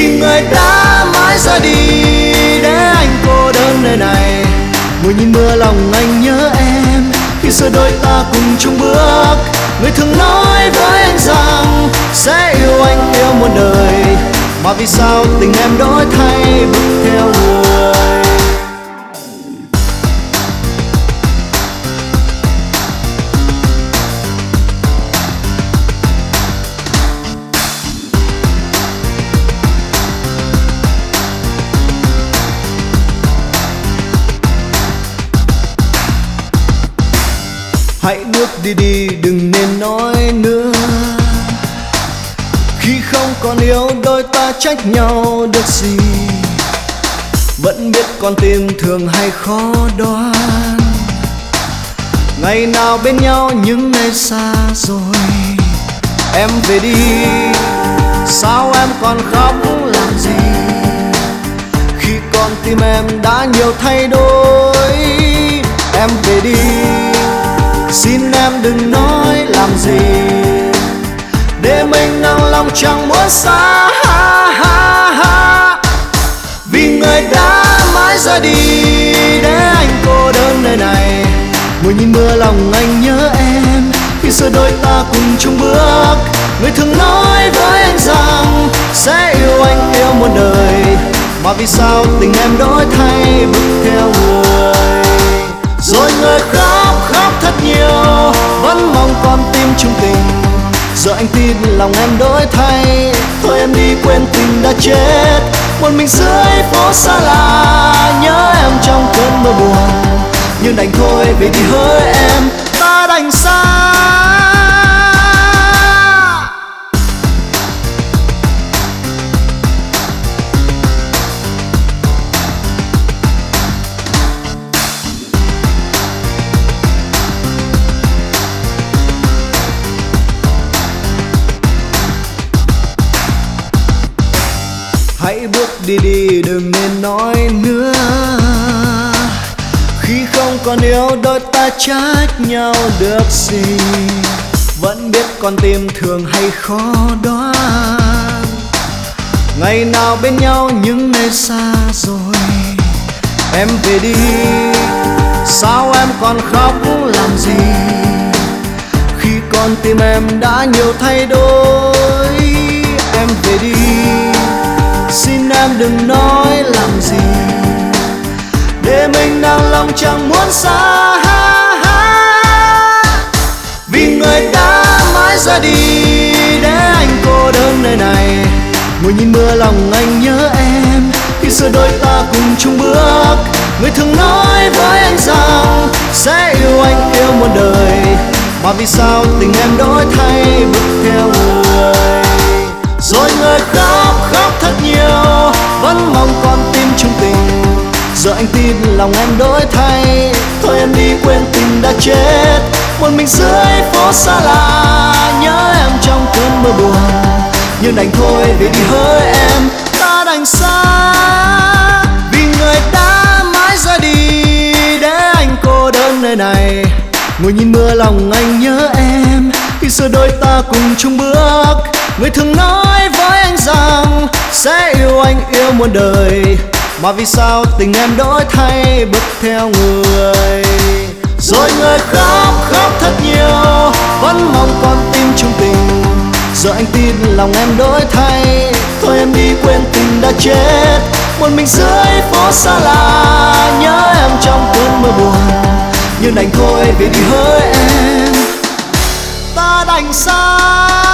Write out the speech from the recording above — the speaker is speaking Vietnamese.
vì người đã mãi ra đi để anh cô đơn nơi này. Ngồi nhìn mưa lòng anh nhớ em, khi xưa đôi ta cùng chung bước. Người thường nói với anh rằng sẽ yêu anh yêu muôn đời, mà vì sao tình em đổi thay bước theo người. Hãy bước đi đi đừng nên nói nữa, khi không còn yêu đôi ta trách nhau được gì. Vẫn biết con tim thường hay khó đoán, ngày nào bên nhau những ngày xa rồi. Em về đi, sao em còn khóc làm gì, khi con tim em đã nhiều thay đổi. Em về đi, xin em đừng nói làm gì, để mình nặng lòng chẳng muốn xa. Vì người đã mãi ra đi để anh cô đơn nơi này. Ngồi nhìn mưa lòng anh nhớ em, khi xưa đôi ta cùng chung bước. Người thường nói với anh rằng sẽ yêu anh yêu muôn đời, mà vì sao tình em đổi thay bước theo người. Rồi người khóc khóc thật nhiều, vẫn mong con tim chung tình. Giờ anh tin lòng em đổi thay, thôi em đi quên tình đã chết. Một mình dưới phố xa lạ, nhớ em trong cơn mưa buồn. Nhưng đành thôi về đi hỡi em, ta đành xa. Hãy bước đi đi đừng nên nói nữa, khi không còn yêu đôi ta trách nhau được gì. Vẫn biết con tim thường hay khó đoán, ngày nào bên nhau những ngày xa rồi. Em về đi, sao em còn khóc làm gì, khi con tim em đã nhiều thay đổi. Em về đi, xin em đừng nói làm gì, để mình nặng lòng chẳng muốn xa. Vì người đã mãi ra đi để anh cô đơn nơi này. Ngồi nhìn mưa lòng anh nhớ em, khi xưa đôi ta cùng chung bước. Người thường nói với anh rằng sẽ yêu anh yêu muôn đời, mà vì sao tình em đổi thay bước theo người. Rồi người khóc khóc thật nhiều, vẫn mong con tim chung tình. Giờ anh tin lòng em đổi thay, thôi em đi quên tình đã chết. Một mình dưới phố xa lạ, nhớ em trong cơn mưa buồn. Nhưng đành thôi về đi hỡi em, ta đành xa. Vì người đã mãi ra đi để anh cô đơn nơi này. Ngồi nhìn mưa lòng anh nhớ em, khi xưa đôi ta cùng chung bước. Người thường nói với anh rằng sẽ yêu anh yêu muôn đời, mà vì sao tình em đổi thay bước theo người. Rồi người khóc khóc thật nhiều, vẫn mong con tim chung tình. Giờ anh tin lòng em đổi thay, thôi em đi quên tình đã chết. Một mình dưới phố xa lạ, nhớ em trong cơn mưa buồn. Nhưng đành thôi về đi hỡi em, ta đành xa.